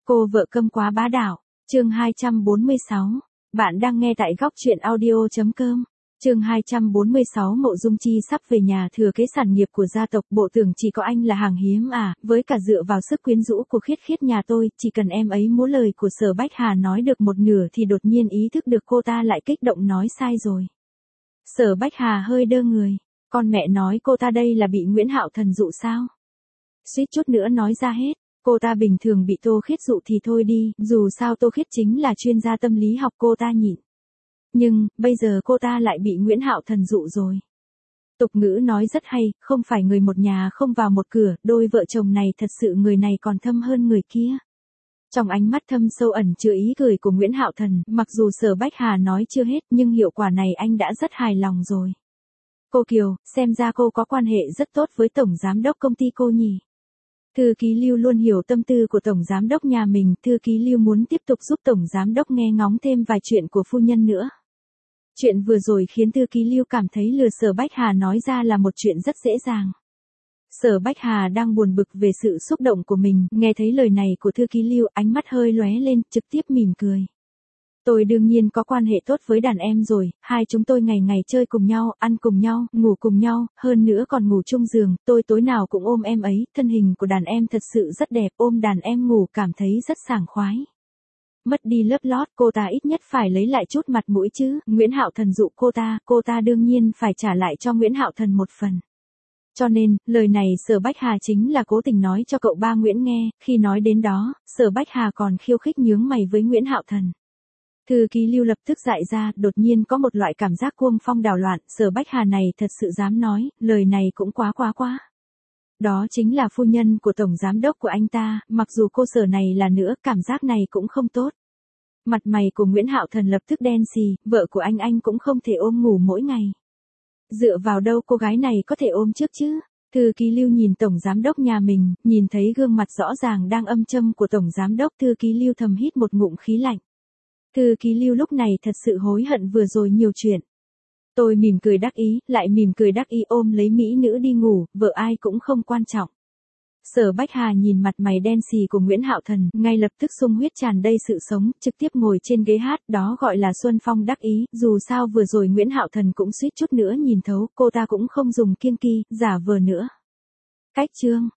Cô vợ câm quá bá đạo. Chương 246. Bạn đang nghe tại góc truyện audio.com. Chương 246. Mộ Dung Chi sắp về nhà thừa kế sản nghiệp của gia tộc, bộ tưởng chỉ có anh là hàng hiếm à, với cả dựa vào sức quyến rũ của Khiết Khiết nhà tôi, chỉ cần em ấy múa lời của Sở Bách Hà nói được một nửa thì đột nhiên ý thức được cô ta lại kích động nói sai rồi. Sở Bách Hà hơi đơ người, con mẹ nói cô ta đây là bị Nguyễn Hạo Thần dụ sao? Suýt chút nữa nói ra hết. Cô ta bình thường bị Tô Khiết dụ thì thôi đi, dù sao Tô Khiết chính là chuyên gia tâm lý học, cô ta nhịn. Nhưng, bây giờ cô ta lại bị Nguyễn Hạo Thần dụ rồi. Tục ngữ nói rất hay, không phải người một nhà không vào một cửa, đôi vợ chồng này thật sự người này còn thâm hơn người kia. Trong ánh mắt thâm sâu ẩn chứa ý cười của Nguyễn Hạo Thần, mặc dù Sở Bách Hà nói chưa hết nhưng hiệu quả này anh đã rất hài lòng rồi. Cô Kiều, xem ra cô có quan hệ rất tốt với Tổng Giám đốc công ty cô nhỉ? Thư ký Lưu luôn hiểu tâm tư của Tổng Giám đốc nhà mình, thư ký Lưu muốn tiếp tục giúp Tổng Giám đốc nghe ngóng thêm vài chuyện của phu nhân nữa. Chuyện vừa rồi khiến thư ký Lưu cảm thấy lừa Sở Bách Hà nói ra là một chuyện rất dễ dàng. Sở Bách Hà đang buồn bực về sự xúc động của mình, nghe thấy lời này của thư ký Lưu, ánh mắt hơi lóe lên, trực tiếp mỉm cười. Tôi đương nhiên có quan hệ tốt với đàn em rồi, hai chúng tôi ngày ngày chơi cùng nhau, ăn cùng nhau, ngủ cùng nhau, hơn nữa còn ngủ chung giường, tôi tối nào cũng ôm em ấy, thân hình của đàn em thật sự rất đẹp, ôm đàn em ngủ cảm thấy rất sảng khoái. Mất đi lớp lót, cô ta ít nhất phải lấy lại chút mặt mũi chứ, Nguyễn Hạo Thần dụ cô ta đương nhiên phải trả lại cho Nguyễn Hạo Thần một phần. Cho nên, lời này Sở Bách Hà chính là cố tình nói cho cậu ba Nguyễn nghe, khi nói đến đó, Sở Bách Hà còn khiêu khích nhướng mày với Nguyễn Hạo Thần. Thư ký Lưu lập tức dại ra, đột nhiên có một loại cảm giác cuồng phong đảo loạn, Sở Bách Hà này thật sự dám nói, lời này cũng quá. Đó chính là phu nhân của Tổng Giám đốc của anh ta, mặc dù cô Sở này là nữa, cảm giác này cũng không tốt. Mặt mày của Nguyễn Hạo Thần lập tức đen xì, vợ của anh cũng không thể ôm ngủ mỗi ngày. Dựa vào đâu cô gái này có thể ôm trước chứ? Thư ký Lưu nhìn Tổng Giám đốc nhà mình, nhìn thấy gương mặt rõ ràng đang âm châm của Tổng Giám đốc, thư ký Lưu thầm hít một ngụm khí lạnh. Thư ký Lưu lúc này thật sự hối hận vừa rồi nhiều chuyện. Tôi mỉm cười đắc ý, lại mỉm cười đắc ý ôm lấy mỹ nữ đi ngủ, vợ ai cũng không quan trọng. Sở Bách Hà nhìn mặt mày đen xì của Nguyễn Hạo Thần, ngay lập tức sung huyết tràn đầy sự sống, trực tiếp ngồi trên ghế hát, đó gọi là Xuân Phong đắc ý, dù sao vừa rồi Nguyễn Hạo Thần cũng suýt chút nữa nhìn thấu, cô ta cũng không dùng kiêng kỳ, giả vờ nữa. Cách chương.